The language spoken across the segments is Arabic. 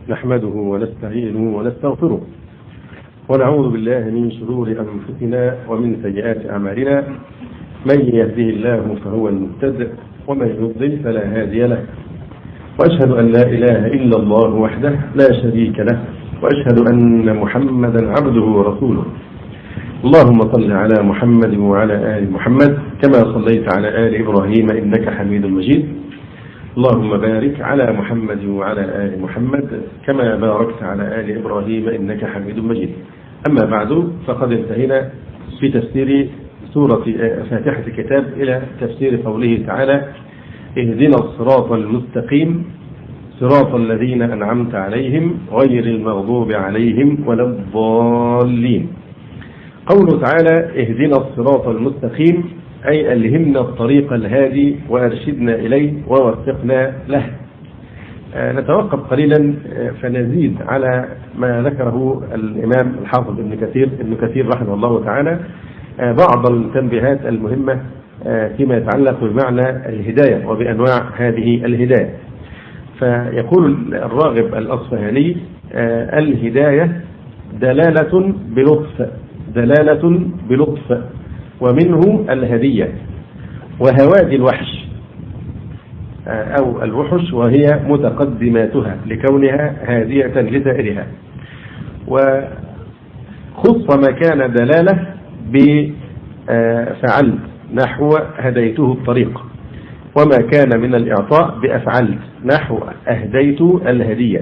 نحمده ونستعينه ونستغفره ونعوذ بالله من شرور أنفسنا ومن سيئات أعمالنا. من يهده الله فهو المهتد ومن يضلل فلا هادي له، وأشهد أن لا إله إلا الله وحده لا شريك له، وأشهد أن محمدا عبده ورسوله. اللهم صل على محمد وعلى آل محمد كما صليت على آل إبراهيم إنك حميد مجيد. اللهم بارك على محمد وعلى آل محمد كما باركت على آل إبراهيم إنك حميد مجيد. أما بعد، فقد انتهينا في تفسير سورة فاتحة الكتاب إلى تفسير قوله تعالى: اهدنا الصراط المستقيم صراط الذين أنعمت عليهم غير المغضوب عليهم ولا الضالين. قوله تعالى اهدنا الصراط المستقيم أي ألهمنا الطريق الهادي وأرشدنا إليه ووفقنا له. نتوقف قليلا فنزيد على ما ذكره الإمام الحافظ ابن كثير رحمه الله تعالى بعض التنبيهات المهمة فيما يتعلق بمعنى الهداية وبأنواع هذه الهداية. فيقول الراغب الأصفهاني: الهداية دلالة بلطف ومنه الهدية وهوادي الوحش أو الوحش، وهي متقدماتها لكونها هادية لسائرها. وخص ما كان دلالة بفعلت نحو هديته الطريق، وما كان من الإعطاء بأفعلت نحو أهديت الهدية.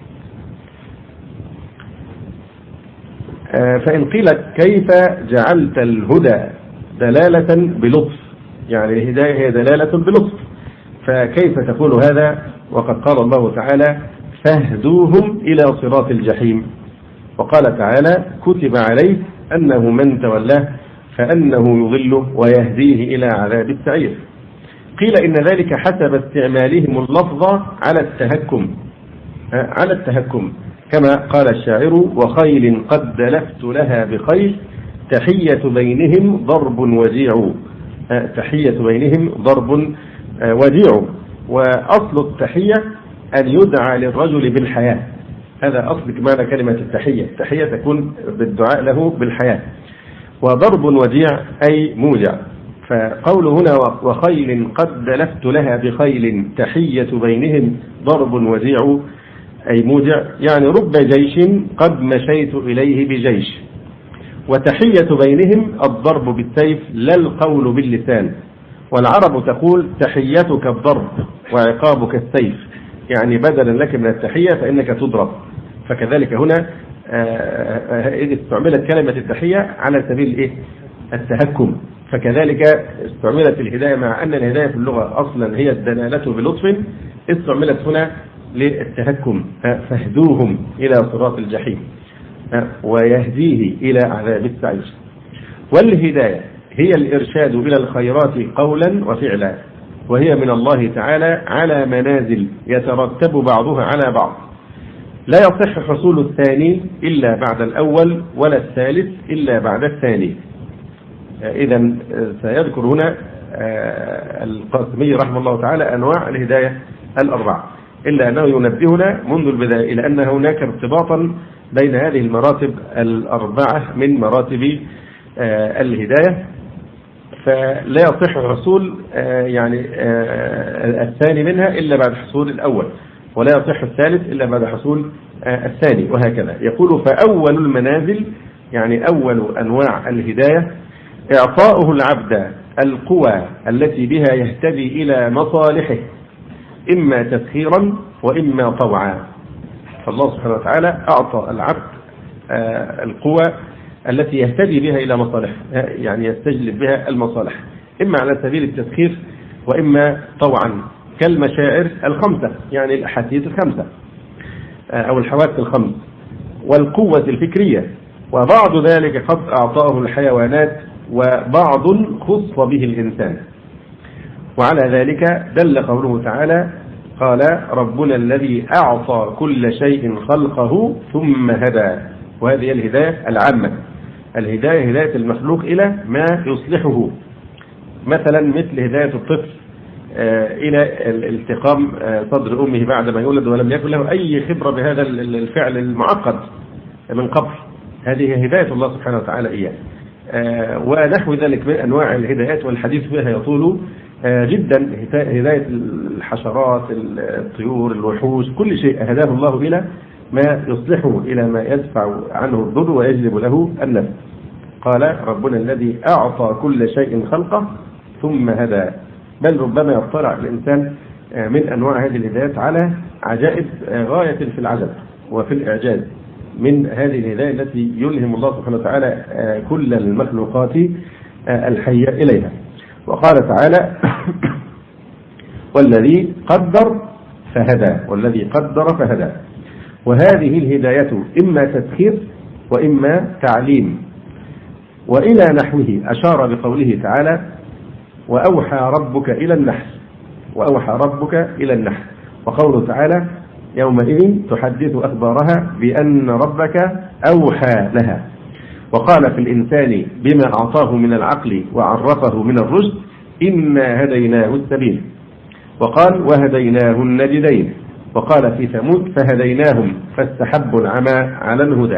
فإن قيلت كيف جعلت الهدى دلالة بلطف، يعني الهداية هي دلالة بلطف، فكيف تقول هذا وقد قال الله تعالى: فاهدوهم إلى صراط الجحيم، وقال تعالى: كتب عليه أنه من تولاه فأنه يضله ويهديه إلى عذاب السعير. قيل إن ذلك حسب استعمالهم اللفظ على التهكم كما قال الشاعر: وخيل قد دلفت لها بخيل تحية بينهم ضرب وجيع. تحية بينهم ضرب وجيع. وأصل التحية أن يدعى للرجل بالحياة، هذا أصل معنى كلمة التحية. التحية تكون بالدعاء له بالحياة. وضرب وجيع أي موجع. فقول هنا وخيل قد دلفت لها بخيل تحية بينهم ضرب وجيع أي موجع، يعني رب جيش قد مشيت إليه بجيش. وتحية بينهم الضرب بالسيف لا القول باللسان. والعرب تقول: تحيتك الضرب وعقابك السيف، يعني بدلا لك من التحية فإنك تضرب. فكذلك هنا إذ استعملت كلمة التحية على سبيل التهكم، فكذلك استعملت الهداية، مع أن الهداية في اللغة أصلا هي الدلالة بلطف، استعملت هنا للتهكم. فاهدوهم إلى صراط الجحيم ويهديه إلى عذاب السعير. والهداية هي الإرشاد إلى الخيرات قولا وفعلا، وهي من الله تعالى على منازل يترتب بعضها على بعض، لا يصح حصول الثاني إلا بعد الأول ولا الثالث إلا بعد الثاني. إذن سيذكر هنا القاسمي رحمه الله تعالى أنواع الهداية الأربعة، إلا أنه ينبهنا منذ البداية إلى أن هناك ارتباطا بين هذه المراتب الأربعة من مراتب الهداية. فلا يصح حصول الثاني منها إلا بعد حصول الأول، ولا يصح الثالث إلا بعد حصول الثاني، وهكذا. يقول: فأول المنازل، يعني أول أنواع الهداية، إعطاؤه العبد القوى التي بها يهتدي إلى مصالحه، إما تسخيرا وإما طوعا. فالله سبحانه وتعالى أعطى العبد القوى التي يهتدي بها إلى مصالح، يعني يستجلب بها المصالح، إما على سبيل التسخير وإما طوعا، كالمشاعر الخمسة، يعني الأحاسيس الخمسة أو الحواس الخمس، والقوة الفكرية. وبعض ذلك قد أعطاه الحيوانات، وبعض خص به الإنسان. وعلى ذلك دل قوله تعالى: قال ربنا الذي أعطى كل شيء خلقه ثم هدى. وهذه الهداية العامة، الهداية هداية المخلوق إلى ما يصلحه، مثلا مثل هداية الطفل إلى الالتقام صدر أمه بعد ما يولد ولم يكن له أي خبرة بهذا الفعل المعقد من قبل. هذه هداية الله سبحانه وتعالى إياه. ونحو ذلك من أنواع الهدايات والحديث فيها يطول جدا. هداية الحشرات، الطيور، الوحوش، كل شيء هداه الله إلى ما يصلحه، إلى ما يدفع عنه الضر ويجلب له النفع. قال ربنا الذي أعطى كل شيء خلقه ثم هدى. بل ربما يطلع الإنسان من أنواع هذه الهدايات على عجائب غاية في العجب وفي الإعجاز من هذه الهداية التي يلهم الله سبحانه وتعالى كل المخلوقات الحية إليها. وقال تعالى والذي قدر فهدى، والذي قدر فهدى. وهذه الهداية إما تسخير وإما تعليم. وإلى نحوه أشار بقوله تعالى وأوحى ربك إلى النحل، وأوحى ربك إلى النحل. وقوله تعالى يومئذ تحدث أخبارها بأن ربك أوحى لها. وقال في الإنسان بما أعطاه من العقل وعرفه من الرشد إنا هديناه السبيل. وقال وهديناه النجدين. وقال في ثمود فهديناهم فاستحبوا العمى على الهدى.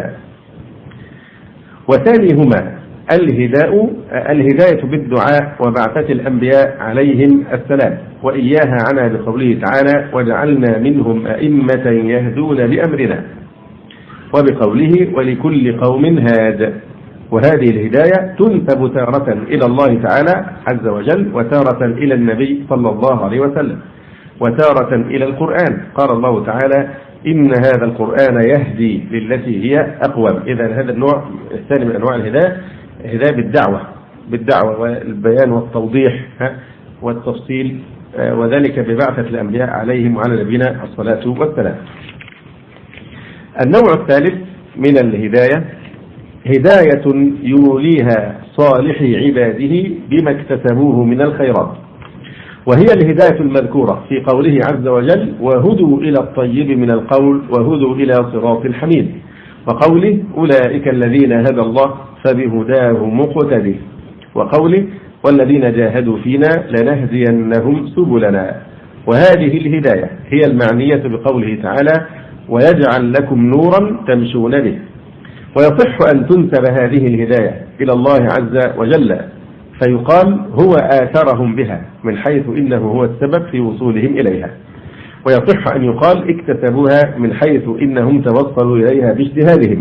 وثانيهما الهداية بالدعاء وبعثة الأنبياء عليهم السلام، وإياها عنا بقوله تعالى وجعلنا منهم أئمة يهدون بأمرنا، وبقوله ولكل قوم هاد. وهذه الهداية تنسب تارة إلى الله تعالى عز وجل، وتارة إلى النبي صلى الله عليه وسلم، وتارة إلى القرآن. قال الله تعالى إن هذا القرآن يهدي للتي هي أقوم. إذا هذا النوع الثاني من أنواع الهداية هداية بالدعوة والبيان والتوضيح والتفصيل، وذلك ببعثة الأنبياء عليهم وعلى نبينا الصلاة والسلام. النوع الثالث من الهداية هداية يوليها صالح عباده بما اكتسبوه من الخيرات، وهي الهداية المذكورة في قوله عز وجل وهدوا إلى الطيب من القول وهدوا إلى صراط الحميد، وقوله أولئك الذين هدى الله فبهداه مقتدي، وقوله والذين جاهدوا فينا لنهدينهم سبلنا. وهذه الهداية هي المعنية بقوله تعالى ويجعل لكم نورا تمشون به. ويصح أن تنسب هذه الهداية إلى الله عز وجل فيقال هو آثرهم بها من حيث إنه هو السبب في وصولهم إليها، ويصح أن يقال اكتسبوها من حيث إنهم توصلوا إليها باجتهادهم.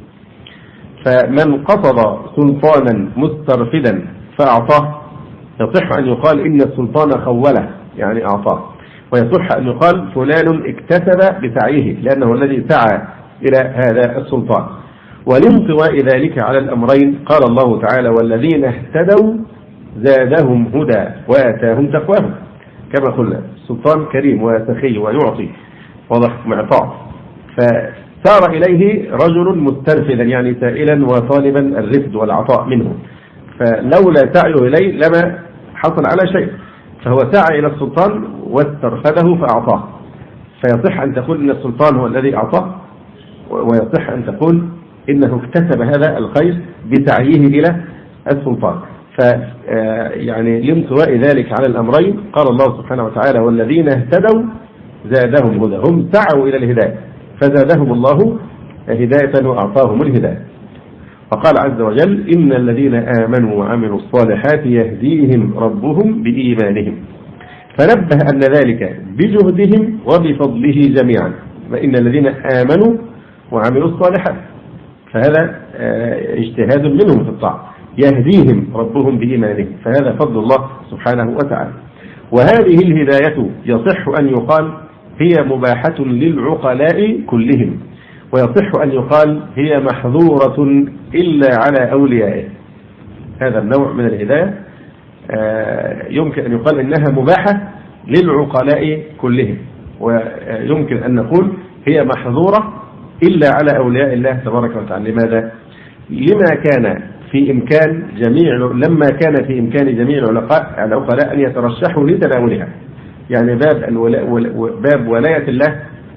فمن قصد سلطانا مسترفدا فأعطاه يصح أن يقال إن السلطان خوله يعني أعطاه، ويصح أن يقال فلان اكتسب بسعيه لأنه الذي سعى إلى هذا السلطان. ولانطواء ذلك على الأمرين قال الله تعالى والذين اهتدوا زادهم هدى وآتاهم تقواهم. كما قلنا السلطان كريم وسخي ويعطي واضح معطاء، فسار إليه رجل مسترفدا يعني سائلا وطالبا الرفد والعطاء منه، فلولا سعيه إليه لما حصل على شيء، فهو سعى إلى السلطان واسترفده فأعطاه. فيصح أن تقول إن السلطان هو الذي أعطاه، ويصح أن تقول إنه اكتسب هذا الخير بسعيه إلى السلطان. يعني لانطواء ذلك على الأمرين قال الله سبحانه وتعالى والذين اهتدوا زادهم هدى، هم سعوا إلى الهداية فزادهم الله هداية وأعطاهم الهداية. فقال عز وجل إن الذين آمنوا وعملوا الصالحات يهديهم ربهم بإيمانهم، فنبه أن ذلك بجهدهم وبفضله جميعا. فإن الذين آمنوا وعملوا الصالحات فهذا اجتهاد منهم في الطاعة، يهديهم ربهم بإيمانهم، فهذا فضل الله سبحانه وتعالى. وهذه الهداية يصح أن يقال هي مباحة للعقلاء كلهم، ويصح أن يقال هي محظورة إلا على أوليائه. هذا النوع من الهداية يمكن أن يقال إنها مباحة للعقلاء كلهم، ويمكن أن نقول هي محظورة إلا على أولياء الله تبارك وتعالى. لماذا؟ لما كان في إمكان لما كان في إمكان جميع العقلاء أن يترشحوا لتناولها. يعني باب ولاية الله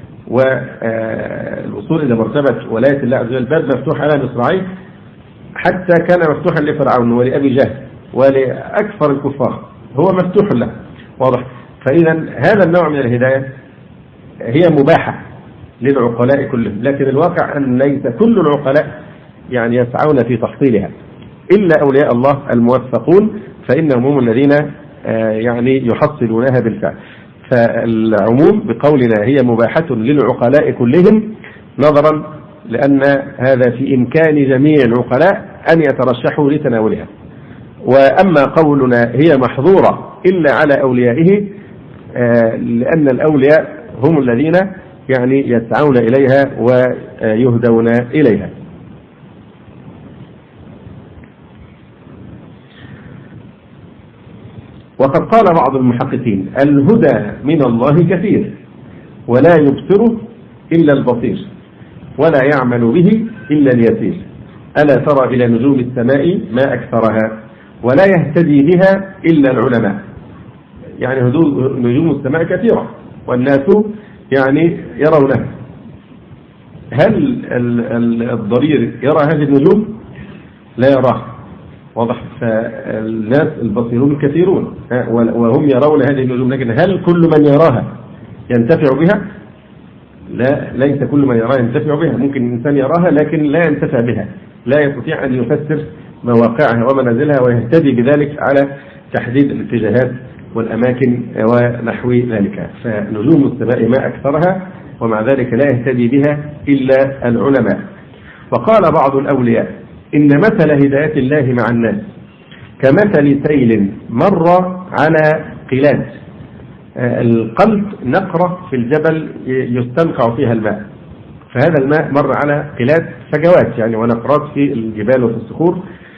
والوصول إلى مرتبة ولاية الله عز وجل باب مفتوح على مصراعيه، حتى كان مفتوحا لفرعون ولأبي جهل ولأكثر الكفار، هو مفتوح له واضح. فإذا هذا النوع من الهداية هي مباحة للعقلاء كلهم، لكن الواقع أن ليس كل العقلاء يعني يسعون في تحصيلها إلا أولياء الله الموفقون، فإنهم هم الذين يعني يحصلونها بالفعل. فالعموم بقولنا هي مباحة للعقلاء كلهم، نظرا لأن هذا في إمكان جميع العقلاء أن يترشحوا لتناولها. وأما قولنا هي محظورة إلا على أوليائه، لأن الأولياء هم الذين يعني يسعون إليها ويهدون إليها. وقد قال بعض المحققين: الهدى من الله كثير ولا يبصره إلا البصير ولا يعمل به إلا اليسير، ألا ترى إلى نجوم السماء ما أكثرها ولا يهتدي بها إلا العلماء. يعني نجوم السماء كثيرة والناس يعني يرونها. هل الضرير يرى هذه النجوم؟ لا يراها، واضح. فالناس البصيرون كثيرون وهم يرون هذه النجوم، لكن هل كل من يراها ينتفع بها؟ لا، ليس كل من يراها ينتفع بها. ممكن الإنسان يراها لكن لا ينتفع بها، لا يستطيع أن يفسر مواقعها ومنازلها ويهتدي بذلك على تحديد الاتجاهات والأماكن ونحو ذلك. فنجوم السماء ما أكثرها، ومع ذلك لا يهتدي بها إلا العلماء. وقال بعض الأولياء: إن مثل هداية الله مع الناس كمثل سيل مر على قلاد. القلب نقرة في الجبل يستنقع فيها الماء، فهذا الماء مر على قلاد فجوات يعني ونقرات في الجبال وفي الصخور.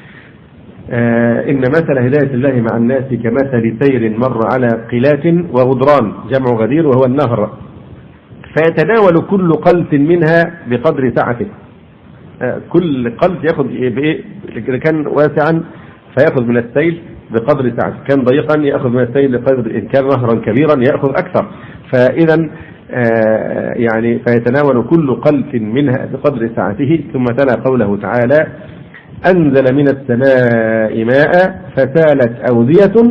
إن مثل هداية الله مع الناس كمثل سير مر على قلات وغدران، جمع غدير وهو النهر، فيتناول كل قلت منها بقدر سعته. كل قلت يأخذ إذا كان واسعا فيأخذ من السيل بقدر سعته، كان ضيقا يأخذ من السيل بقدر، إن كان نهرا كبيرا يأخذ أكثر. فإذا يعني فيتناول كل قلت منها بقدر سعته. ثم تلا قوله تعالى: أنزل من السماء ماء فسالت أودية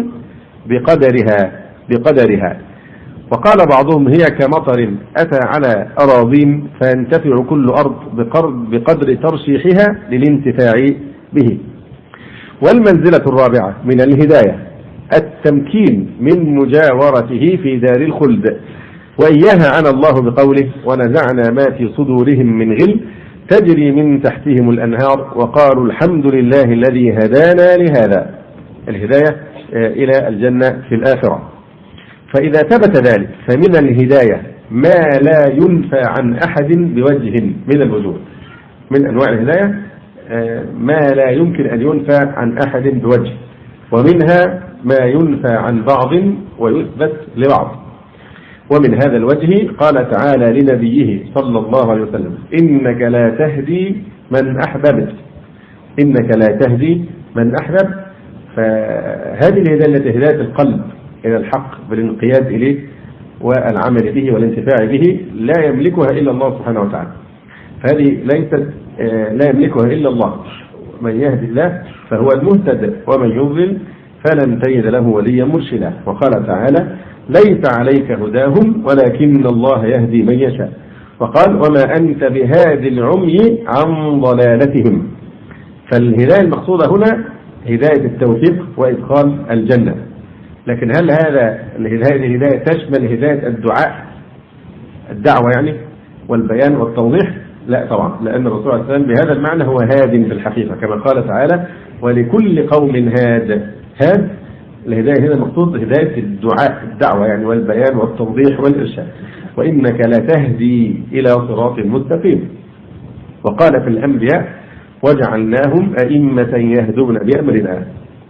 بقدرها. وقال بعضهم: هي كمطر أتى على أراضين فينتفع كل أرض بقدر ترشيحها للانتفاع به. والمنزلة الرابعة من الهداية التمكين من مجاورته في دار الخلد، وإياها عن الله بقوله: ونزعنا ما في صدورهم من غل تجري من تحتهم الأنهار وقالوا الحمد لله الذي هدانا لهذا. الهداية إلى الجنة في الآخرة. فإذا ثبت ذلك فمن الهداية ما لا ينفى عن أحد بوجه من الوجوه. من أنواع الهداية ما لا يمكن أن ينفى عن أحد بوجه، ومنها ما ينفى عن بعض ويثبت لبعض. ومن هذا الوجه قال تعالى لنبيه صلى الله عليه وسلم: إنك لا تهدي من أحببت. إنك لا تهدي من أحبب. فهذه الهداية التي هداية القلب إلى الحق بالانقياد إليه والعمل به والانتفاع به لا يملكها إلا الله سبحانه وتعالى. فهذه ليست لا يملكها إلا الله. من يهدي الله فهو المهتد، ومن يضلل فلن تجد له وليا مرشدا. وقال تعالى: ليس عليك هداهم ولكن الله يهدي من يشاء. وقال: وما أنت بهادي العمي عن ضلالتهم. فالهداية المقصودة هنا هداية التوفيق وإدخال الجنة. لكن هل هذا الهداية تشمل هداية الدعوة يعني والبيان والتوضيح؟ لا طبعا، لأن الرسول صلى الله عليه وسلم بهذا المعنى هو هاد في الحقيقة، كما قال تعالى: ولكل قوم هاد. الهداية هنا المقصود هداية الدعوة يعني والبيان والتوضيح والإرشاد. وإنك لتهدي إلى صراط مستقيم. وقال في الأنبياء: وجعلناهم أئمة يهدون بأمرنا.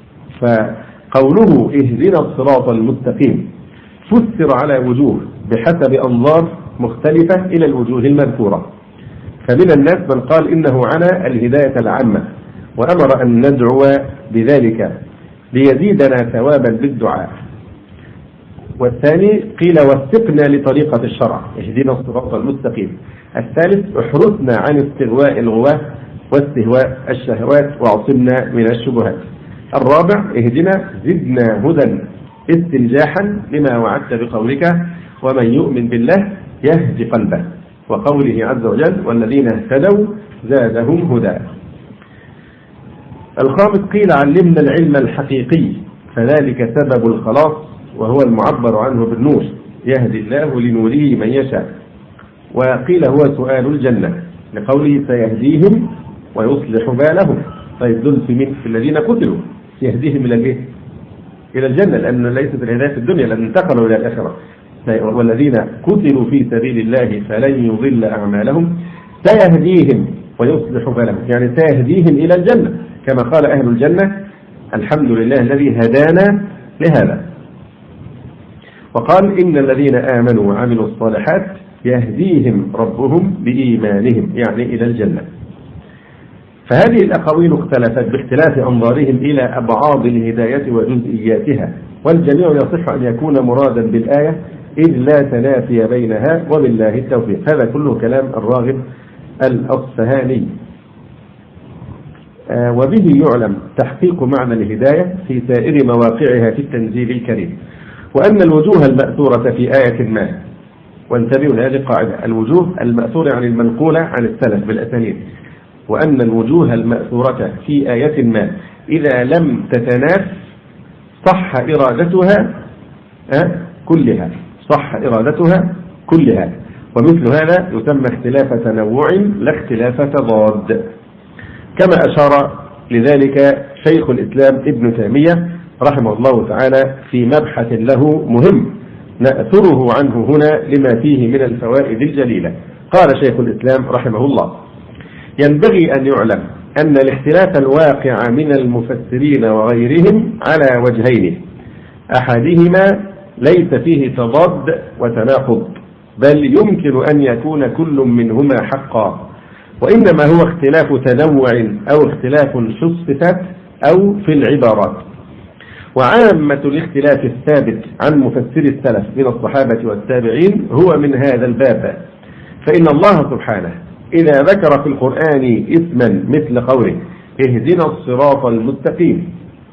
فقوله اهدنا الصراط المستقيم فسر على وجوه بحسب أنظار مختلفة إلى الوجوه المذكورة. فمن الناس من قال إنه عنى الهداية العامة وأمر أن ندعو بذلك ليزيدنا ثوابا بالدعاء. والثاني قيل: وفقنا لطريقة الشرع، اهدنا الصراط المستقيم. الثالث: احرسنا عن استغواء الغواة واستهواء الشهوات واعصمنا من الشبهات. الرابع: اهدنا زدنا هدى استنجاحا لما وعدت بقولك ومن يؤمن بالله يهدي قلبه، وقوله عز وجل والذين اهتدوا زادهم هدى. الخامس قيل علمنا العلم الحقيقي فذلك سبب الخلاص وهو المعبر عنه بالنور يهدي الله لنوره من يشاء. وقيل هو سؤال الجنة لقوله سيهديهم ويصلح بالهم. طيب دول في الذين قتلوا يهديهم إلى الإيه؟ إلى الجنة، لأن ليست الهداية في الدنيا لأن انتقلوا إلى الآخرة. والذين قتلوا في سبيل الله فلن يضل أعمالهم سيهديهم ويصلح بالهم، يعني سيهديهم إلى الجنة كما قال أهل الجنة الحمد لله الذي هدانا لهذا. وقال إن الذين آمنوا وعملوا الصالحات يهديهم ربهم بإيمانهم، يعني إلى الجنة. فهذه الأقاويل اختلفت باختلاف أنظارهم إلى أبعاد الهداية وجزئياتها، والجميع يصح أن يكون مرادا بالآية إذ لا تنافي بينها وبالله التوفيق. هذا كله كلام الراغب الأصفهاني. وبه يعلم تحقيق معنى الهداية في سائر مواقعها في التنزيل الكريم، وأن الوجوه المأثورة في آية ما، وانتبهوا لهذه القاعدة، الوجوه المأثورة عن المنقولة عن السلف بالأسانيد، وأن الوجوه المأثورة في آية ما إذا لم تتناف صح إرادتها كلها، صح إرادتها كلها، ومثل هذا يسمى اختلاف تنوع لا اختلاف تضاد، كما أشار لذلك شيخ الإسلام ابن تيمية رحمه الله تعالى في مبحث له مهم نأثره عنه هنا لما فيه من الفوائد الجليلة. قال شيخ الإسلام رحمه الله ينبغي أن يعلم أن الاختلاف الواقع من المفسرين وغيرهم على وجهين، أحدهما ليس فيه تضاد وتناقض، بل يمكن أن يكون كل منهما حقا، وإنما هو اختلاف تنوع أو اختلاف في الصفات أو في العبارات. وعامة الاختلاف الثابت عن مفسر السلف من الصحابة والتابعين هو من هذا الباب، فإن الله سبحانه إذا ذكر في القرآن اسما مثل قوله اهدنا الصراط المستقيم،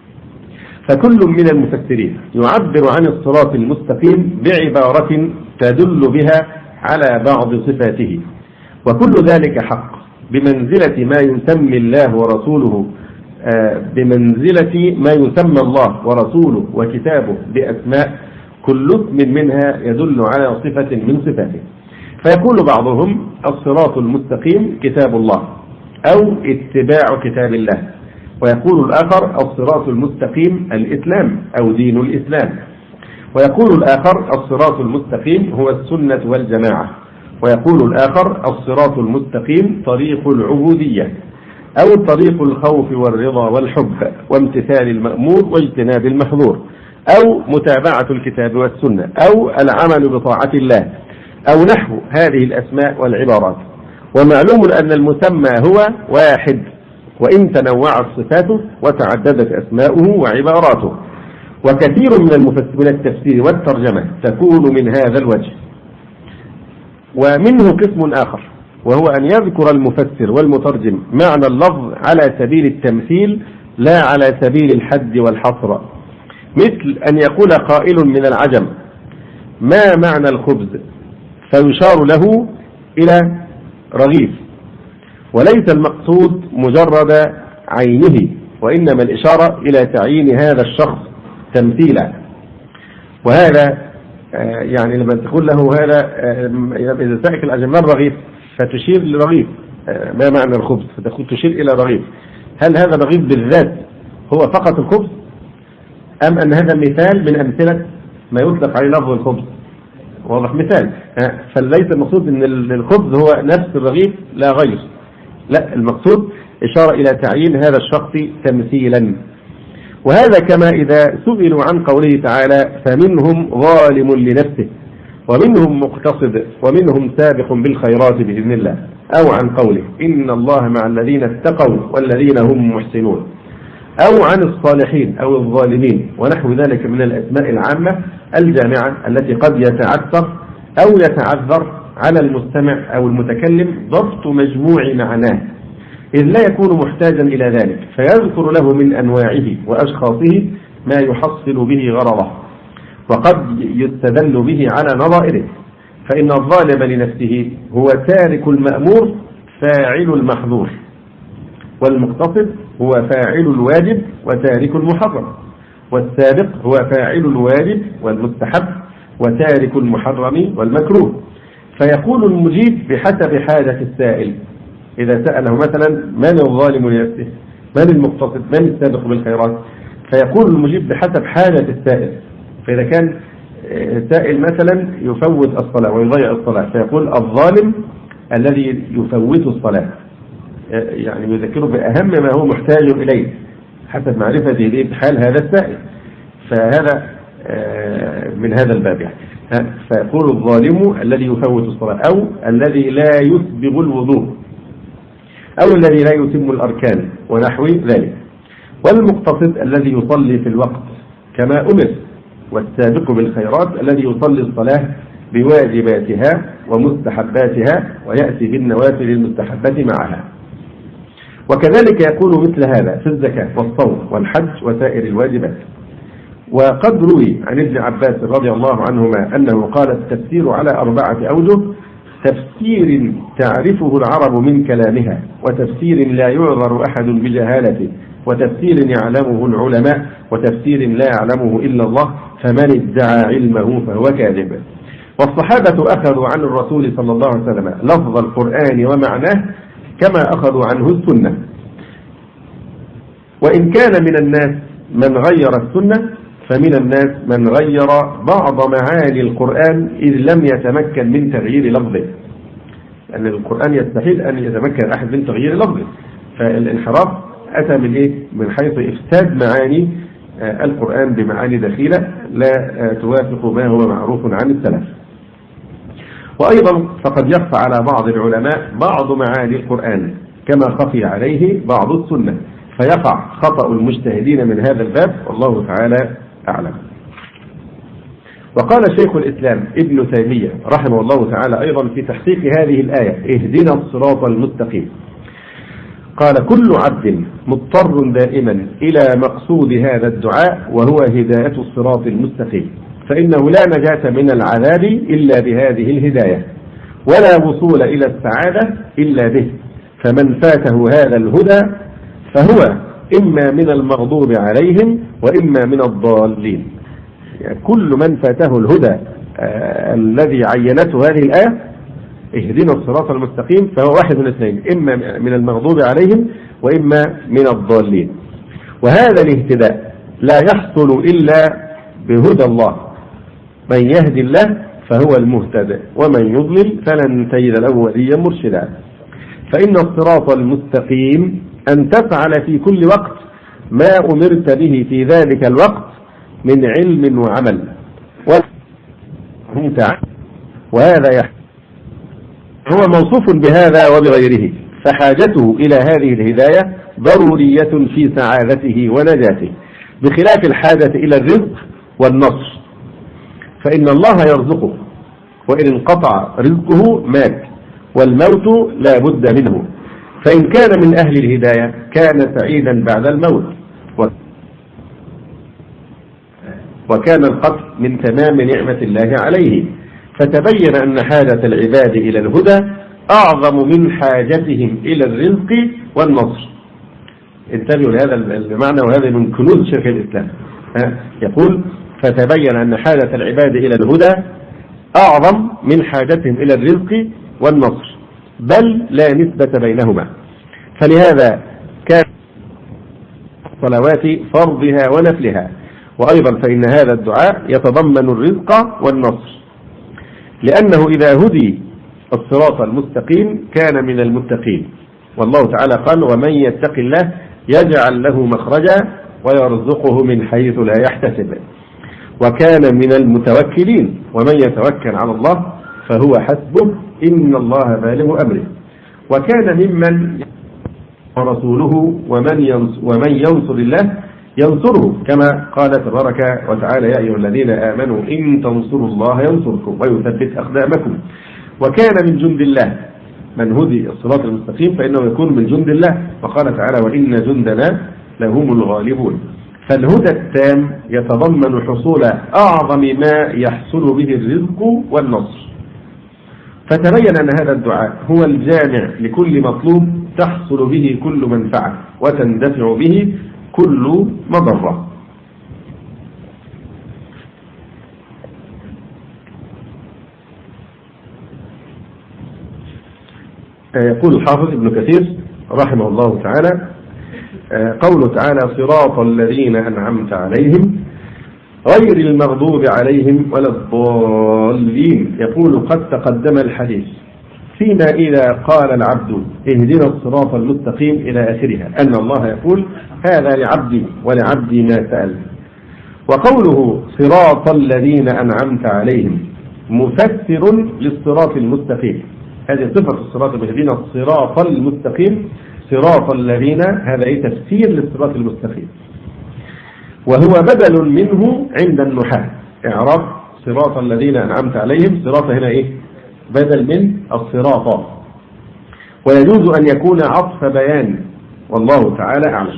فكل من المفسرين يعبر عن الصراط المستقيم بعبارة تدل بها على بعض صفاته، وكل ذلك حق بمنزلة ما يسمي الله ورسوله بمنزلة ما يسمى الله ورسوله وكتابه بأسماء كل اسم منها يدل على صفة من صفاته. فيقول بعضهم الصراط المستقيم كتاب الله أو اتباع كتاب الله، ويقول الآخر الصراط المستقيم الإسلام أو دين الإسلام، ويقول الآخر الصراط المستقيم هو السنة والجماعة، ويقول الآخر الصراط المستقيم طريق العبودية أو طريق الخوف والرضا والحب وامتثال المأمور واجتناب المحظور، أو متابعة الكتاب والسنة، أو العمل بطاعة الله، أو نحو هذه الأسماء والعبارات. ومعلوم أن المسمى هو واحد وإن تنوعت صفاته وتعددت أسماؤه وعباراته، وكثير من التفسير والترجمة تكون من هذا الوجه. ومنه قسم آخر وهو أن يذكر المفسر والمترجم معنى اللفظ على سبيل التمثيل لا على سبيل الحد والحصر، مثل أن يقول قائل من العجم ما معنى الخبز فيشار له إلى رغيف، وليس المقصود مجرد عينه، وإنما الإشارة إلى تعيين هذا الشخص تمثيلا. وهذا يعني لما تقول له هذا إذا سألك الأعجم الرغيف فتشير لرغيف، ما معنى الخبز فتقول تشير إلى رغيف، هل هذا الرغيف بالذات هو فقط الخبز أم أن هذا مثال من أمثلة ما يطلق عليه لفظ الخبز؟ واضح مثال. فليس المقصود أن الخبز هو نفس الرغيف لا غير، لا، المقصود إشارة إلى تعيين هذا الشخص تمثيلا. وهذا كما إذا سئلوا عن قوله تعالى فمنهم ظالم لنفسه ومنهم مقتصد ومنهم سابق بالخيرات بإذن الله، أو عن قوله إن الله مع الذين اتقوا والذين هم محسنون، أو عن الصالحين أو الظالمين ونحو ذلك من الأسماء العامة الجامعة التي قد يتعثر أو يتعذر على المستمع أو المتكلم ضبط مجموع معناه، إذ لا يكون محتاجا إلى ذلك، فيذكر له من أنواعه وأشخاصه ما يحصل به غرضه، وقد يستدل به على نظائره، فإن الظالم لنفسه هو تارك المأمور فاعل المحظور، والمقتصد هو فاعل الواجب وتارك المحرم، والسابق هو فاعل الواجب والمستحب وتارك المحرم والمكروه. فيقول المجيب بحسب حاجة السائل، إذا سأله مثلا من الظالم لنفسه، من المقتصد، من السابق بالخيرات، فيقول المجيب بحسب حاجة السائل. فإذا كان سائل مثلا يفوت الصلاة ويضيع الصلاة، فيقول الظالم الذي يفوت الصلاة، يعني يذكره بأهم ما هو محتاج إليه حسب معرفته بحال هذا السائل. فهذا من هذا الباب يعني. فيقول الظالم الذي يفوت الصلاة، أو الذي لا يسبغ الوضوء، أو الذي لا يتم الأركان ونحو ذلك. والمقتصد الذي يصلي في الوقت كما أمر، والسابق بالخيرات الذي يصلي الصلاة بواجباتها ومستحباتها ويأتي بالنوافل المستحبة معها. وكذلك يكون مثل هذا في الزكاة والصوم والحج وسائر الواجبات. وقد روي عن ابن عباس رضي الله عنهما أنه قال التفسير على 4 أوجه: تفسير تعرفه العرب من كلامها، وتفسير لا يعذر أحد بجهالته، وتفسير يعلمه العلماء، وتفسير لا يعلمه إلا الله، فمن ادعى علمه فهو كاذب. والصحابة أخذوا عن الرسول صلى الله عليه وسلم لفظ القرآن ومعناه كما أخذوا عنه السنة. وإن كان من الناس من غير السنة، فمن الناس من غير بعض معاني القرآن إذ لم يتمكن من تغيير لفظه، لأن القرآن يستحيل أن يتمكن أحد من تغيير لفظه. فالانحراف أتى من إيه؟ من حيث إفساد معاني القرآن بمعاني دخيلة لا توافق ما هو معروف عن السلف. وأيضا فقد يخفى على بعض العلماء بعض معاني القرآن كما خفي عليه بعض السنة، فيقع خطأ المجتهدين من هذا الباب، والله تعالى أعلم. وقال شيخ الإسلام ابن تيمية رحمه الله تعالى أيضا في تحقيق هذه الآية: اهدنا الصراط المستقيم، قال: كل عبد مضطر دائما إلى مقصود هذا الدعاء وهو هداية الصراط المستقيم، فإنه لا نجاة من العذاب إلا بهذه الهداية، ولا وصول إلى السعادة إلا به. فمن فاته هذا الهدى فهو إما من المغضوب عليهم وإما من الضالين. يعني كل من فاته الهدى الذي عينته هذه الآية اهدنا الصراط المستقيم فهو واحد من اثنين: إما من المغضوب عليهم وإما من الضالين. وهذا الاهتداء لا يحصل إلا بهدى الله، من يهدي الله فهو المهتدى، ومن يضلل فلن تجد له وليا مرشدا. فإن الصراط المستقيم أن تفعل في كل وقت ما أمرت به في ذلك الوقت من علم وعمل، وهذا هو موصوف بهذا وبغيره، فحاجته إلى هذه الهداية ضرورية في سعادته ونجاته، بخلاف الحاجة إلى الرزق والنصر، فإن الله يرزقه، وإن انقطع رزقه مات، والموت لا بد منه. فإن كان من أهل الهداية كان سعيدا بعد الموت، وكان القتل من تمام نعمة الله عليه. فتبين أن حاجة العباد إلى الهدى أعظم من حاجتهم إلى الرزق والنصر. انتبهوا لهذا المعنى، وهذا من كنوز شيخ الإسلام. يقول: فتبين أن حاجة العباد إلى الهدى أعظم من حاجتهم إلى الرزق والنصر، بل لا نسبة بينهما. فلهذا كان صلوات فرضها ونفلها. وأيضا فإن هذا الدعاء يتضمن الرزق والنصر، لأنه إذا هدي الصراط المستقيم كان من المتقين. والله تعالى قال: ومن يتق الله يجعل له مخرجا ويرزقه من حيث لا يحتسب، وكان من المتوكلين. ومن يتوكل على الله فهو حسبه إن الله بالغ أمره. وكان ممن ورسوله ومن ينصر الله ينصره، كما قال تبارك وتعالى: يا أيها الذين آمنوا إن تنصروا الله ينصركم ويثبت أقدامكم. وكان من جند الله من هدي الصراط المستقيم فإنه يكون من جند الله، وقال تعالى: وإن جندنا لهم الغالبون. فالهدى التام يتضمن حصول أعظم ما يحصل به الرزق والنصر. فتبين أن هذا الدعاء هو الجامع لكل مطلوب تحصل به كل منفعة وتندفع به كل مضرة. يقول الحافظ ابن كثير رحمه الله تعالى: قوله تعالى: صراط الذين أنعمت عليهم غير المغضوب عليهم ولا الضالين. يقول: قد تقدم الحديث فيما إذا قال العبد اهدنا الصراط المستقيم إلى آخرها أن الله يقول: هذا لعبدي ولعبدي ما سأل. وقوله صراط الذين أنعمت عليهم مفسر للصراط المستقيم، هذه صفة الصراط، اهدنا الصراط المستقيم صراط الذين، هذا تفسير للصراط المستقيم، وهو بدل منه عند النحاة. إعراب صراط الذين أنعمت عليهم، صراط هنا بدل من الصراط، ويجوز أن يكون عطف بيان، والله تعالى أعلم.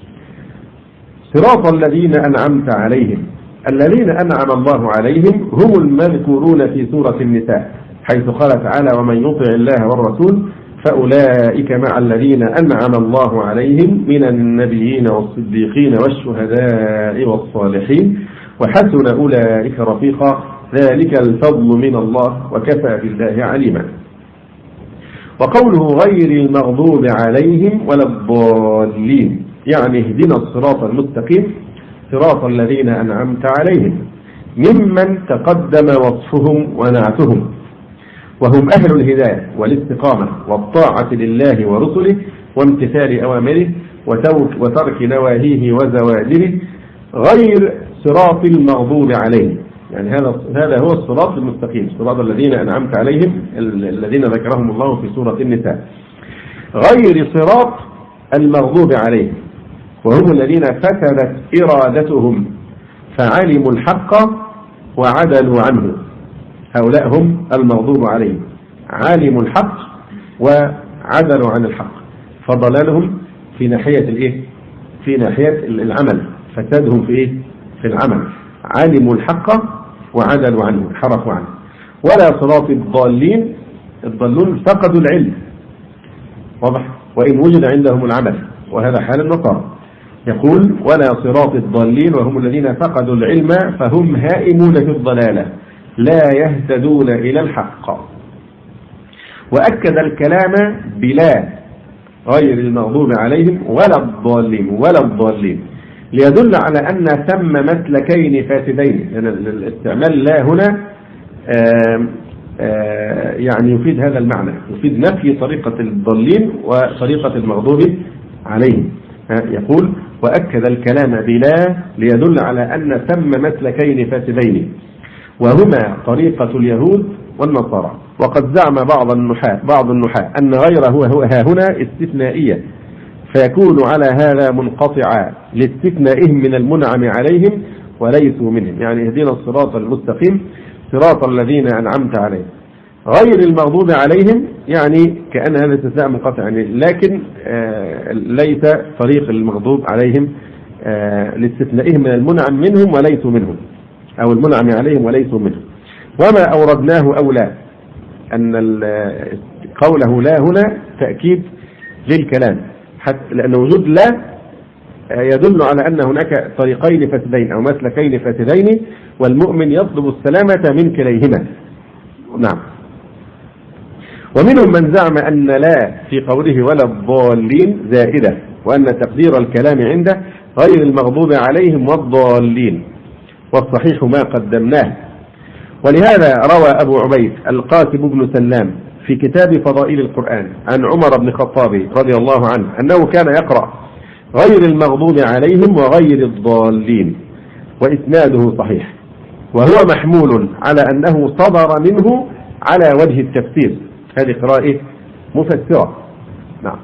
صراط الذين أنعمت عليهم، الذين أنعم الله عليهم هم المذكورون في سورة النساء، حيث قال تعالى: ومن يطع الله والرسول فأولئك مع الذين أنعم الله عليهم من النبيين والصديقين والشهداء والصالحين وحسن أولئك رفيقا ذلك الفضل من الله وكفى بالله عليما. وقوله غير المغضوب عليهم ولا الضالين يعني اهدنا الصراط المستقيم صراط الذين أنعمت عليهم ممن تقدم وصفهم ونعتهم، وهم أهل الهداية والاستقامة والطاعة لله ورسله وامتثال أوامره وترك نواهيه وزواجره، غير صراط المغضوب عليهم. يعني هذا هو الصراط المستقيم، صراط الذين أنعمت عليهم الذين ذكرهم الله في سورة النساء، غير صراط المغضوب عليهم وهم الذين فسدت إرادتهم فعلموا الحق وعدلوا عنه. هؤلاء هم المغضوب عليهم، علموا الحق وعدلوا عن الحق، فضلالهم في ناحية في ناحية العمل، فسادهم في العمل، علموا الحق وعدلوا عنه، حرفوا عنه. ولا صراط الضالين، الضالون فقدوا العلم، واضح، وإن وجد عندهم العمل، وهذا حال النصارى. يقول: ولا صراط الضالين وهم الذين فقدوا العلم فهم هائمون في الضلالة لا يهتدون إلى الحق. وأكد الكلام بلا، غير المغضوب عليهم ولا الضالين ليدل على أن ثم مسلكين فاسدين، لأن الاستعمال لا هنا يعني يفيد هذا المعنى، يفيد نفي طريقة الضالين وطريقة المغضوب عليهم. يقول: وأكد الكلام بلا ليدل على أن ثم مسلكين فاسدين، وهما طريقة اليهود والنصارى. وقد زعم بعض النحاة أن غيره ها هنا استثنائية، فيكون على هذا منقطعا لاستثنائهم من المنعم عليهم وليسوا منهم. يعني اهدنا الصراط المستقيم صراط الذين أنعمت عليهم غير المغضوب عليهم، يعني كأن هذا الاستثناء منقطع، يعني لكن ليس طريق المغضوب عليهم لاستثنائهم من المنعم منهم وليسوا منهم، أو المنعم عليهم وليسوا منهم. وما أوردناه أولى أن قوله لا هنا تأكيد للكلام، حتى لأن وجود لا يدل على أن هناك طريقين فاسدين أو مسلكين فاسدين، والمؤمن يطلب السلامة من كليهما. نعم. ومنهم من زعم أن لا في قوله ولا الضالين زائدة، وأن تقدير الكلام عنده غير المغضوب عليهم والضالين، والصحيح ما قدمناه. ولهذا روى أبو عبيد القاسم بن سلام في كتاب فضائل القرآن عن عمر بن الخطاب رضي الله عنه أنه كان يقرأ غير المغضوب عليهم وغير الضالين، وإسناده صحيح، وهو محمول على أنه صدر منه على وجه التفسير. هذه قراءة مفسرة. نعم.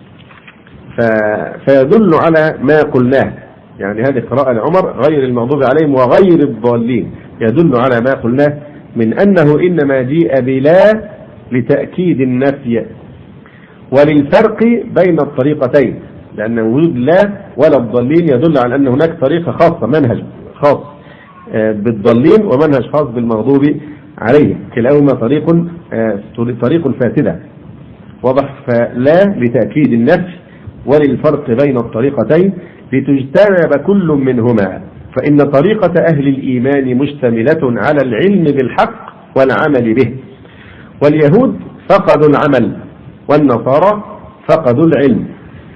فيدل على ما قلناه، يعني هذه قراءة لعمر غير المغضوب عليهم وغير الضالين، يدل على ما قلناه من أنه إنما جيء بلا لتأكيد النفي وللفرق بين الطريقتين، لأن وجود لا ولا الضالين يدل على أن هناك طريقة خاصة، منهج خاص بالضالين ومنهج خاص بالمغضوب عليه، كلاهما طريق فاسدة. واضح؟ فلا لتأكيد النفي وللفرق بين الطريقتين لتجتنب كل منهما، فإن طريقة أهل الإيمان مشتملة على العلم بالحق والعمل به، واليهود فقدوا العمل والنصارى فقدوا العلم.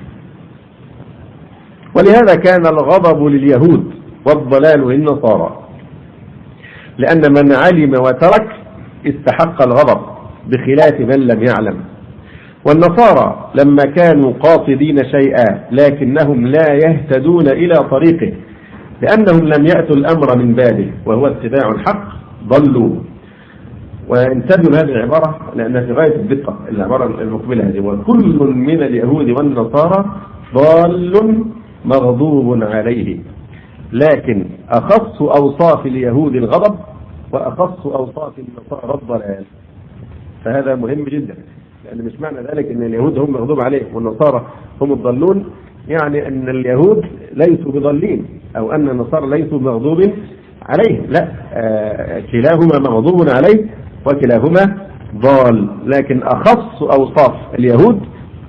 ولهذا كان الغضب لليهود والضلال للنصارى، لأن من علم وترك استحق الغضب بخلاف من لم يعلم. والنصارى لما كانوا قاصدين شيئا لكنهم لا يهتدون إلى طريقه لأنهم لم يأتوا الأمر من باله وهو اتباع الحق ضلوا. وانتبهوا لهذه العبارة لأنها في غاية الدقة، العبارة المقبلة هذه: وكل من اليهود والنصارى ضال مغضوب عليه. لكن أخص أوصاف اليهود الغضب وأخص أوصاف النصارى الضلال. فهذا مهم جدا، لأن مش معنى ذلك أن اليهود هم مغضوب عليهم والنصارى هم الضالون يعني أن اليهود ليسوا بضالين أو أن النصارى ليسوا مغضوب عليهم، لا، كلاهما مغضوب عليه وكلاهما ضال. لكن أخص أوصاف اليهود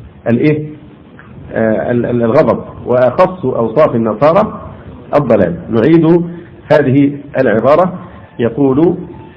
الغضب، وأخص أوصاف النصارى الضلال. نعيد هذه العبارة. يقول: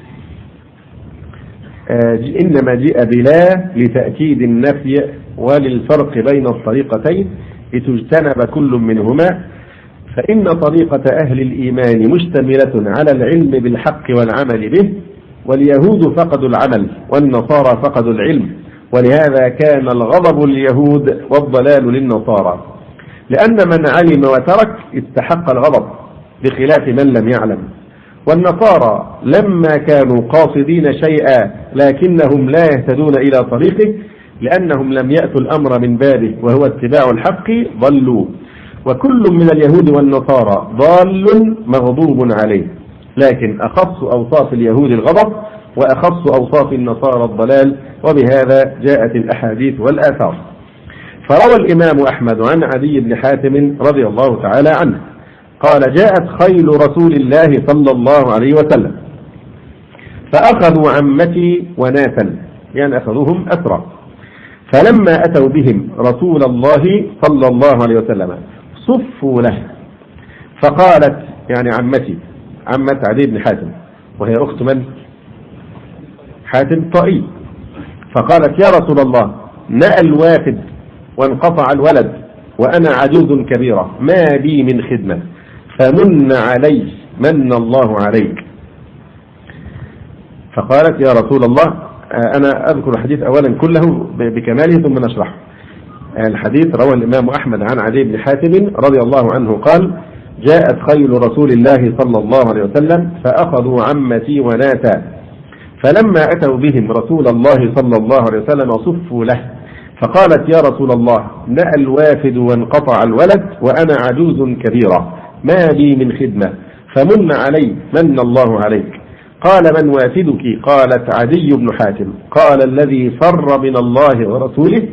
إنما جاء بلا لتأكيد النفي وللفرق بين الطريقتين لتجتنب كل منهما، فإن طريقة أهل الإيمان مشتملة على العلم بالحق والعمل به، واليهود فقدوا العمل والنصارى فقدوا العلم، ولهذا كان الغضب لليهود والضلال للنصارى، لأن من علم وترك استحق الغضب بخلاف من لم يعلم. والنصارى لما كانوا قاصدين شيئا لكنهم لا يهتدون إلى طريقه لأنهم لم يأتوا الأمر من بابه وهو اتباع الحق ضلوا. وكل من اليهود والنصارى ضال مغضوب عليه، لكن أخص أوصاف اليهود الغضب وأخص أوصاف النصارى الضلال، وبهذا جاءت الأحاديث والآثار. فروى الإمام أحمد عن عدي بن حاتم رضي الله تعالى عنه قال: جاءت خيل رسول الله صلى الله عليه وسلم فأخذوا عمتي وناسا، يعني أخذوهم أسرى، فلما أتوا بهم رسول الله صلى الله عليه وسلم صفوا له، فقالت، يعني عمتي، عمة عدي بن حاتم وهي أخت من؟ حاتم طائي، فقالت: يا رسول الله، نأى الوافد وانقطع الولد وأنا عجوز كبيرة ما بي من خدمة، فمن علي من الله عليك. فقالت: يا رسول الله، أنا أذكر الحديث أولا كله بكماله ثم نشرحه. الحديث روى الإمام أحمد عن عدي بن حاتم رضي الله عنه قال: جاءت خيل رسول الله صلى الله عليه وسلم فأخذوا عمتي وناسا، فلما أتوا بهم رسول الله صلى الله عليه وسلم صفوا له، فقالت: يا رسول الله، نأى الوافد وانقطع الولد وأنا عجوز كبيرة ما بي من خدمة، فمن علي من الله عليك. قال: من وافدك؟ قالت: عدي بن حاتم. قال: الذي فر من الله ورسوله.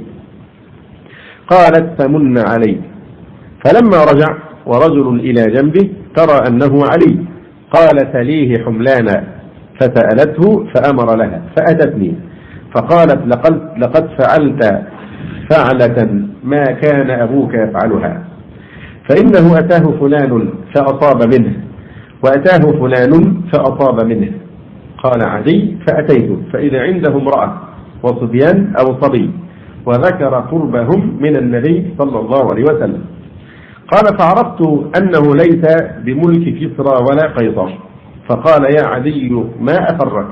قالت: فمن علي. فلما رجع ورجل إلى جنبه ترى أنه علي، قال: تليه حملانا، فسألته فأمر لها فأتتني فقالت: لقد فعلت فعلة ما كان أبوك يفعلها، فإنه أتاه فلان فأصاب منه وأتاه فلان فأصاب منه. قال عدي: فأتيت فإذا عنده امرأة وصبيان أو صبي، وذكر قربهم من النبي صلى الله عليه وسلم. قال: فعرفت أنه ليس بملك كسرى ولا قيصر، فقال: يا عدي، ما أفرك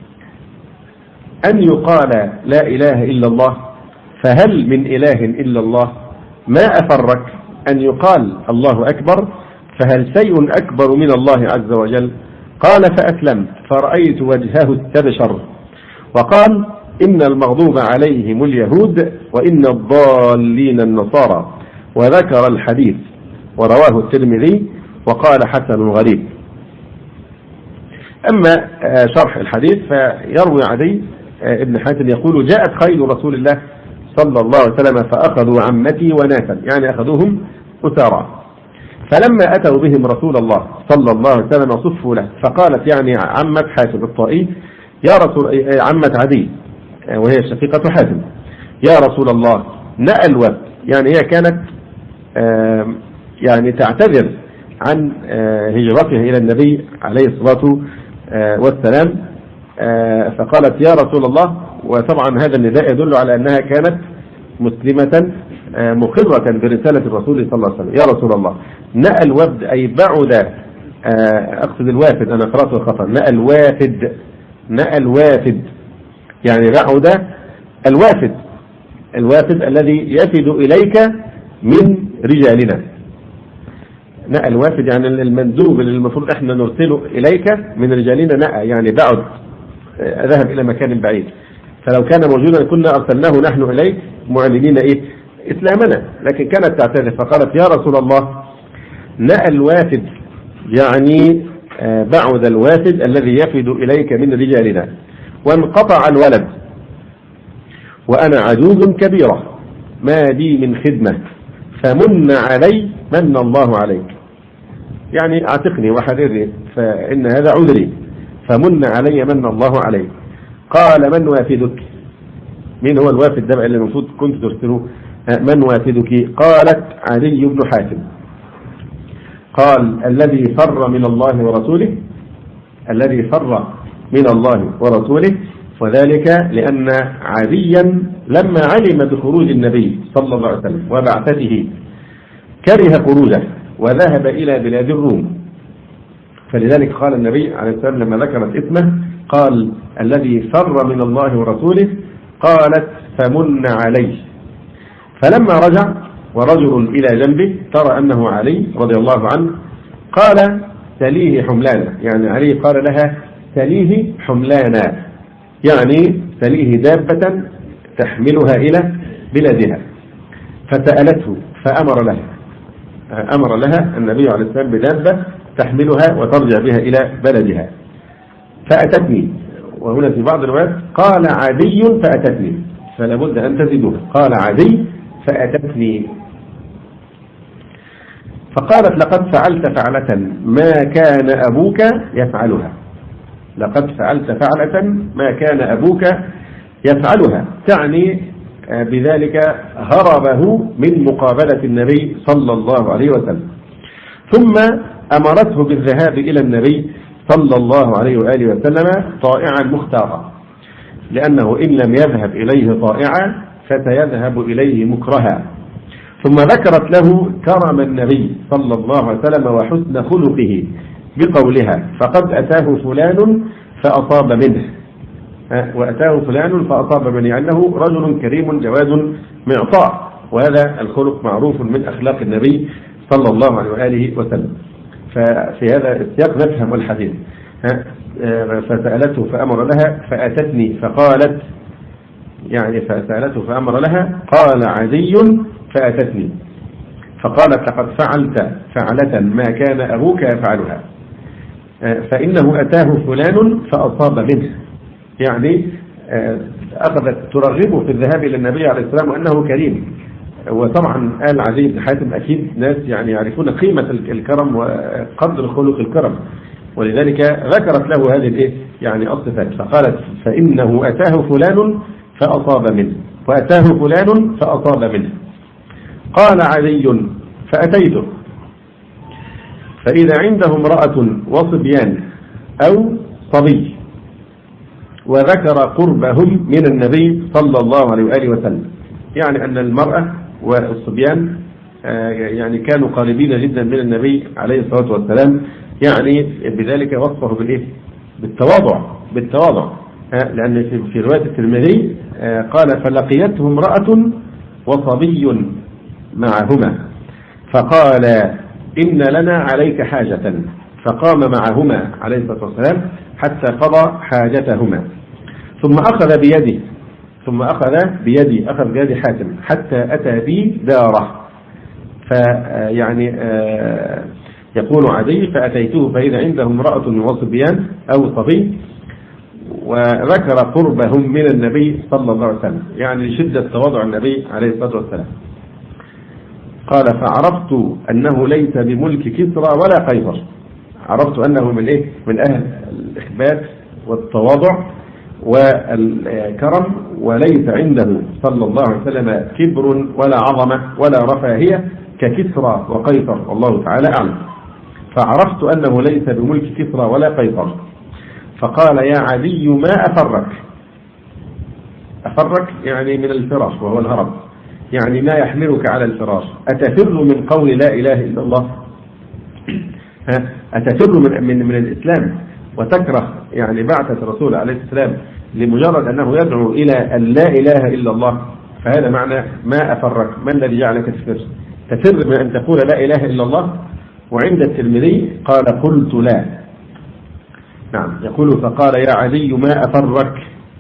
أن يقال لا إله إلا الله، فهل من إله إلا الله؟ ما أفرك أن يقال الله أكبر، فهل شيء أكبر من الله عز وجل؟ قال: فأسلمت فرأيت وجهه استبشر، وقال: إن المغضوب عليهم اليهود وإن الضالين النصارى، وذكر الحديث ورواه الترمذي وقال: حسن غريب. أما شرح الحديث فيروي عدي ابن حاتم يقول: جاءت خيل رسول الله صلى الله عليه وسلم فأخذوا عمتي وناسا، يعني أخذوهم أسارى. فلما أتوا بهم رسول الله صلى الله عليه وسلم صفوا له، فقالت يعني عمة حاتم الطائي يا رسول، عمة عدي وهي شقيقة حاتم، يا رسول الله نأى الوفد، يعني هي كانت يعني تعتذر عن هجرتها إلى النبي عليه الصلاة والسلام، فقالت يا رسول الله، وطبعا هذا النداء يدل على أنها كانت مسلمة مقرة برسالة الرسول صلى الله عليه وسلم. يا رسول الله نأى الوفد، أي بعد، أقصد الوافد، أنا قرأت خطأ، نأى الوافد، نأى الوافد يعني بعد الوافد، الوافد الذي يفد إليك من رجالنا. نأى الوافد يعني المندوب اللي المفروض احنا نرسله إليك من رجالنا، نأى يعني بعد، ذهب إلى مكان بعيد. فلو كان موجودا كنا أرسلناه نحن إليك معلنين إيه؟ إسلامنا، لكن كانت تعتذر فقالت يا رسول الله نأى الوافد، يعني بعد الوافد الذي يفد إليك من رجالنا، وانقطع الولد وأنا عجوز كبيرة ما لي من خدمة، فمن علي من الله عليك، يعني اعتقني وحررني فإن هذا عذري، فمن علي من الله عليك. قال من وافدك؟ مين هو الوافد ده اللي المفروض كنت ترسله؟ من وافدك؟ قالت علي بن حاتم. قال الذي فر من الله ورسوله، الذي فر من الله ورسوله، وذلك لأن عليا لما علم بخروج النبي صلى الله عليه وسلم وبعثته كره خروجه وذهب إلى بلاد الروم، فلذلك قال النبي عليه السلام لما ذكرت اسمه قال الذي فر من الله ورسوله، قالت فمن عليه. فلما رجع ورجل إلى جنبه ترى أنه علي رضي الله عنه، قال تليه حملانا، يعني علي قال لها تليه حملانا، يعني تليه دابة تحملها إلى بلادها. فسألته فأمر لها، أمر لها النبي عليه السلام بدابة تحملها وترجع بها إلى بلدها. فأتتني، وهنا في بعض الروايات قال عدي فأتتني، فلا بد أن تزيدوها، قال عدي فأتتني. فقالت لقد فعلت فعلة ما كان أبوك يفعلها، لقد فعلت فعلة ما كان أبوك يفعلها، تعني بذلك هربه من مقابلة النبي صلى الله عليه وسلم. ثم أمرته بالذهاب إلى النبي صلى الله عليه وآله وسلم طائعا مختارا، لأنه إن لم يذهب إليه طائعا فسيذهب إليه مكرها. ثم ذكرت له كرم النبي صلى الله عليه وسلم وحسن خلقه بقولها فقد أتاه فلان فأصاب منه، وأتاه فلان فأصاب منه، يعني رجل كريم جواد معطاء، وهذا الخلق معروف من أخلاق النبي صلى الله عليه وآله وسلم. ففي هذا السياق نفهم الحديث. فسألته فأمر لها فأتتني، فقالت يعني فسألته فأمر لها، قال عدي فأتتني، فقالت لقد فعلت فعلة ما كان أبوك يفعلها، فإنه أتاه فلان فأصاب منه، يعني أخذت ترغبه في الذهاب إلى النبي عليه السلام وأنه كريم. وطبعا آل عدي بن حاتم أكيد ناس يعني يعرفون قيمة الكرم وقدر خلق الكرم، ولذلك ذكرت له هذه يعني الصفات. فقالت فإنه أتاه فلان فأصاب منه، وأتاه فلان فأصاب منه. قال علي فأتيته فإذا عنده امرأة وصبيان أو صبي، وذكر قربهم من النبي صلى الله عليه وآله وسلم، يعني أن المرأة والصبيان يعني كانوا قريبين جدا من النبي عليه الصلاة والسلام، يعني بذلك وصفه بالتواضع، لأن في رواية الترمذي قال فلقيته امرأة وصبي معهما فقال إن لنا عليك حاجة، فقام معهما عليه الصلاة والسلام حتى قضى حاجتهما، ثم أخذ بيدي حاتم حتى أتى بي داره. فيعني يقول عدي فأتيته فإذا عنده امرأة وصبيان أو صبي، وذكر قربهم من النبي صلى الله عليه وسلم، يعني لشدة تواضع النبي عليه الصلاة والسلام. قال فعرفت أنه ليس بملك كسرى ولا قيصر. عرفت أنه من إيه؟ من أهل الإخبات والتواضع والكرم، وليس عنده صلى الله عليه وسلم كبر ولا عظمة ولا رفاهية ككسرى وقيصر، والله تعالى أعلم. فعرفت أنه ليس بملك كسرى ولا قيصر. فقال يا عدي ما أفرك. أفرك يعني من الفراش وهو الهرب، يعني ما يحملك على الفراش. أتفر من قول لا إله إلا الله؟ أتفر من الإسلام وتكره يعني بعثة الرسول عليه السلام لمجرد أنه يدعو إلى أن لا إله إلا الله؟ فهذا معنى ما أفرك. ما الذي جعلك تفر؟ تفر من أن تقول لا إله إلا الله. وعند الترمذي قال قلت لا. نعم، يقول فقال يا علي ما أفرك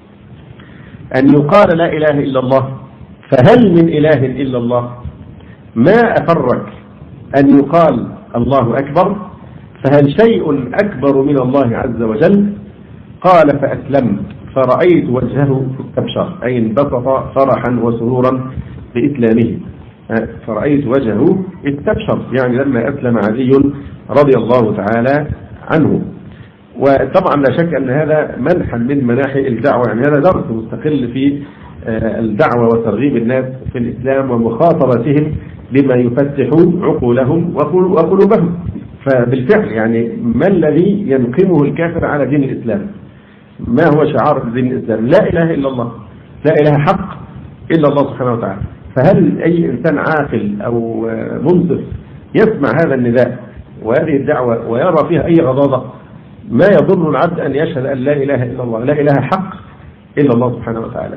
أن يقال لا إله إلا الله، فهل من إله إلا الله؟ ما أفرك أن يقال الله أكبر، فهل شيء أكبر من الله عز وجل؟ قال فأسلمت فرأيت وجهه استبشر، أي انبسط فرحا وسرورا بإسلامه. فرأيت وجهه استبشر، يعني لما أسلم علي رضي الله تعالى عنه. وطبعا لا شك أن هذا منحا من مناحي الدعوة، يعني هذا درس مستقل في الدعوة وترغيب الناس في الإسلام ومخاطبتهم لما يفتح عقولهم وقلوبهم. فبالفعل يعني ما الذي ينقمه الكافر على دين الإسلام؟ ما هو شعار دين الإسلام؟ لا إله إلا الله، لا إله حق إلا الله سبحانه وتعالى. فهل أي إنسان عاقل أو منصف يسمع هذا النداء وهذه الدعوة ويرى فيها أي غضاضة؟ ما يضر العبد أن يشهد أن لا إله إلا الله، لا إله حق إلا الله سبحانه وتعالى.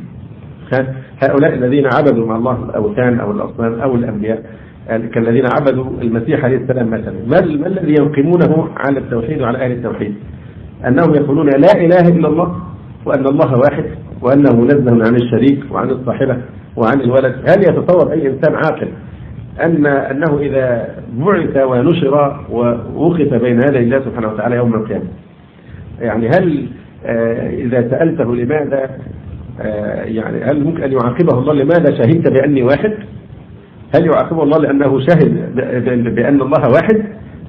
هؤلاء الذين عبدوا مع الله الأوثان أو الأصنام أو الأنبياء كالذين عبدوا المسيح عليه السلام مثلا، ما الذي ينقمونه على التوحيد وعلى أهل التوحيد؟ أنهم يقولون لا إله إلا الله، وأن الله واحد، وأنه منزه عن الشريك وعن الصاحبة وعن الولد. هل يتصور أي إنسان عاقل أنه إذا بعث ونشر ووقف بين يدي الله سبحانه وتعالى يوم القيامة، يعني هل إذا سألته لماذا يعني هل ممكن أن يعاقبه الله لماذا شهدت بأني واحد؟ هل يعاقبه الله لأنه شهد بأن الله واحد،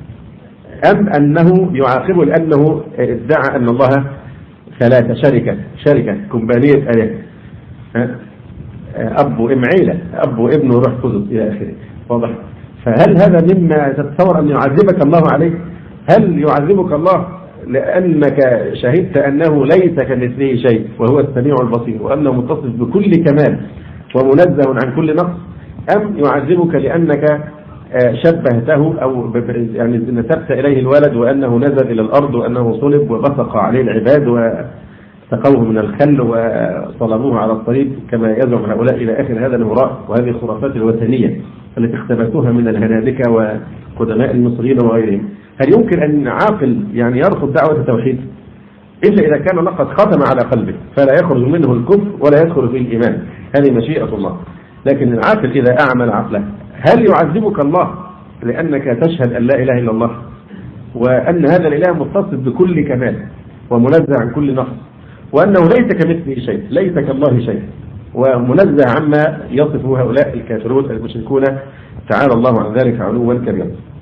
أم أنه يعاقبه لأنه ادعى أن الله ثلاثة، شركة كومبانية آلهة، أب وأم عيلة، أب وابن وروح قدس إلى آخره؟ واضح؟ فهل هذا مما تتصور أن يعذبك الله عليه؟ هل يعذبك الله لأنك شهدت أنه ليس كمثله شيء وهو السميع البصير وأنه متصف بكل كمال ومنزه عن كل نقص، أم يعذبك لأنك شبهته أو يعني نسبت إليه الولد وأنه نزل إلى الأرض وأنه صلب وبصق عليه العباد وسقوه من الخل وصلبوه على الصليب كما يزعم هؤلاء إلى آخر هذا الهراء وهذه الخرافات الوثنية التي اختبأتوها من الهنادكة وقدماء المصريين وغيرهم؟ هل يمكن أن عاقل يعني يرفض دعوة التوحيد إلا إذا كان لقد ختم على قلبه فلا يخرج منه الكفر ولا يدخل في الإيمان؟ هذه مشيئة الله. لكن العاقل إذا أعمل عقله، هل يعذبك الله لأنك تشهد أن لا إله إلا الله وأن هذا الإله متصف بكل كمال ومنزه عن كل نقص وأنه ليس كمثله شيء، ليس كالله شيء، ومنزه عما يصفه هؤلاء الكافرون المشركون تعالى الله عن ذلك علوا كبيرا؟